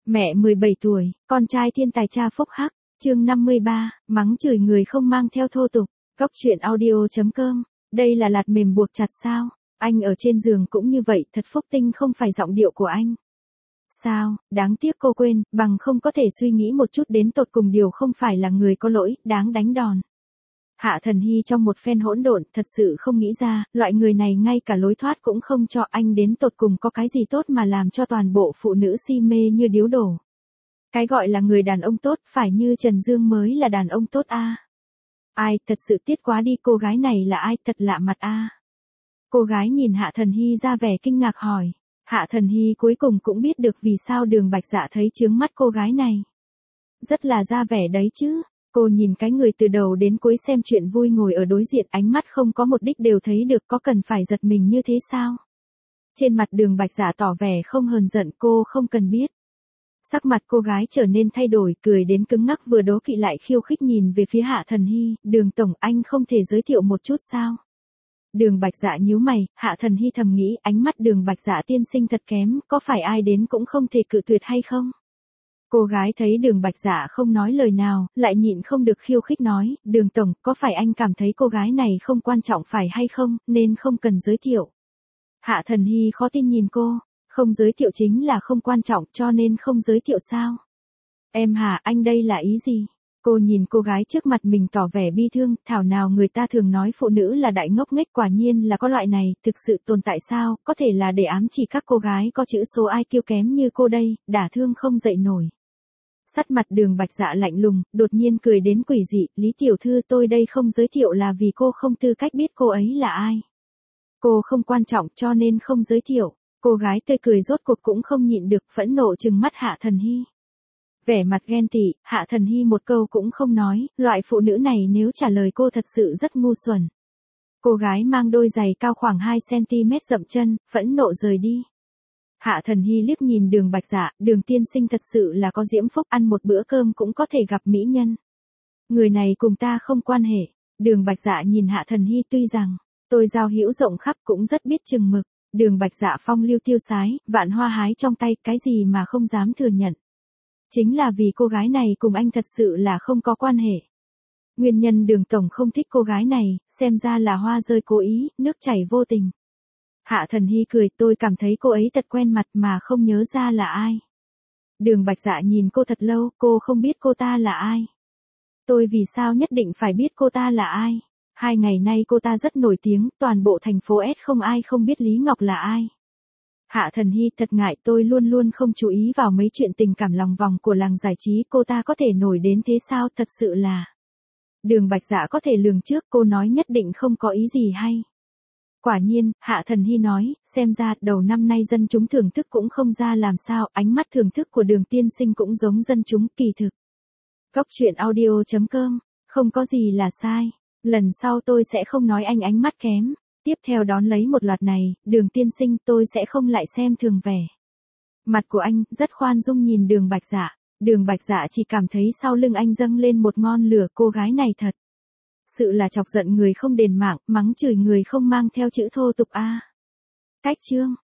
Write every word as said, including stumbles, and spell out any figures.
Mẹ mười bảy tuổi, con trai thiên tài cha phúc hắc, chương năm mươi ba, mắng chửi người không mang theo thô tục, góc truyện audio chấm com, đây là lạt mềm buộc chặt sao, anh ở trên giường cũng như vậy, thật phúc tinh không phải giọng điệu của anh. Sao, đáng tiếc cô quên, bằng không có thể suy nghĩ một chút đến tột cùng điều không phải là người có lỗi, đáng đánh đòn. Hạ Thần Hy trong một phen hỗn độn, thật sự không nghĩ ra, loại người này ngay cả lối thoát cũng không cho, anh đến tột cùng có cái gì tốt mà làm cho toàn bộ phụ nữ si mê như điếu đổ. Cái gọi là người đàn ông tốt, phải như Trần Dương mới là đàn ông tốt a. À? Ai, thật sự tiếc quá đi, cô gái này là ai, thật lạ mặt a. À? Cô gái nhìn Hạ Thần Hy ra vẻ kinh ngạc hỏi. Hạ Thần Hy cuối cùng cũng biết được vì sao Đường Bạch Dạ thấy chướng mắt cô gái này. Rất là ra vẻ đấy chứ. Cô nhìn cái người từ đầu đến cuối xem chuyện vui ngồi ở đối diện, ánh mắt không có một đích đều thấy được, có cần phải giật mình như thế sao? Trên mặt Đường Bạch Dạ tỏ vẻ không hờn giận, cô không cần biết. Sắc mặt cô gái trở nên thay đổi, cười đến cứng ngắc, vừa đố kỵ lại khiêu khích nhìn về phía Hạ Thần Hy. Đường tổng, anh không thể giới thiệu một chút sao? Đường Bạch Dạ nhíu mày, Hạ Thần Hy thầm nghĩ, ánh mắt Đường Bạch Dạ tiên sinh thật kém, có phải ai đến cũng không thể cự tuyệt hay không? Cô gái thấy Đường Bạch Dạ không nói lời nào, lại nhịn không được khiêu khích nói, Đường tổng, có phải anh cảm thấy cô gái này không quan trọng phải hay không, nên không cần giới thiệu? Hạ Thần Hy khó tin nhìn cô, không giới thiệu chính là không quan trọng, cho nên không giới thiệu sao? Em hả, anh đây là ý gì? Cô nhìn cô gái trước mặt mình tỏ vẻ bi thương, thảo nào người ta thường nói phụ nữ là đại ngốc nghếch, quả nhiên là có loại này, thực sự tồn tại sao, có thể là để ám chỉ các cô gái có chữ số i kiu kém như cô đây, đả thương không dậy nổi. Sắt mặt Đường Bạch Dạ lạnh lùng, đột nhiên cười đến quỷ dị, Lý tiểu thư, tôi đây không giới thiệu là vì cô không tư cách biết cô ấy là ai. Cô không quan trọng cho nên không giới thiệu. Cô gái tươi cười rốt cuộc cũng không nhịn được, phẫn nộ trừng mắt Hạ Thần Hy. Vẻ mặt ghen tị, Hạ Thần Hy một câu cũng không nói, loại phụ nữ này nếu trả lời cô thật sự rất ngu xuẩn. Cô gái mang đôi giày cao khoảng hai xăng ti mét dậm chân, phẫn nộ rời đi. Hạ Thần Hy liếc nhìn Đường Bạch Dạ, Đường tiên sinh thật sự là có diễm phúc, ăn một bữa cơm cũng có thể gặp mỹ nhân. Người này cùng ta không quan hệ. Đường Bạch Dạ nhìn Hạ Thần Hy, tuy rằng tôi giao hữu rộng khắp cũng rất biết chừng mực. Đường Bạch Dạ phong lưu tiêu sái, vạn hoa hái trong tay, cái gì mà không dám thừa nhận. Chính là vì cô gái này cùng anh thật sự là không có quan hệ. Nguyên nhân Đường tổng không thích cô gái này, xem ra là hoa rơi cố ý, nước chảy vô tình. Hạ Thần Hy cười, tôi cảm thấy cô ấy thật quen mặt mà không nhớ ra là ai. Đường Bạch Dạ nhìn cô thật lâu, cô không biết cô ta là ai. Tôi vì sao nhất định phải biết cô ta là ai? Hai ngày nay cô ta rất nổi tiếng, toàn bộ thành phố S không ai không biết Lý Ngọc là ai. Hạ Thần Hy, thật ngại, tôi luôn luôn không chú ý vào mấy chuyện tình cảm lòng vòng của làng giải trí, cô ta có thể nổi đến thế sao, thật sự là. Đường Bạch Dạ có thể lường trước, cô nói nhất định không có ý gì hay. Quả nhiên, Hạ Thần Hy nói, xem ra đầu năm nay dân chúng thưởng thức cũng không ra làm sao, ánh mắt thưởng thức của Đường tiên sinh cũng giống dân chúng, kỳ thực. Góc truyện audio chấm com, không có gì là sai. Lần sau tôi sẽ không nói anh ánh mắt kém. Tiếp theo đón lấy một loạt này, Đường tiên sinh, tôi sẽ không lại xem thường vẻ mặt của anh, rất khoan dung nhìn Đường Bạch Dạ. Đường Bạch Dạ chỉ cảm thấy sau lưng anh dâng lên một ngọn lửa, cô gái này thật sự là chọc giận người không đền mạng, mắng chửi người không mang theo chữ thô tục a. À. Cách chương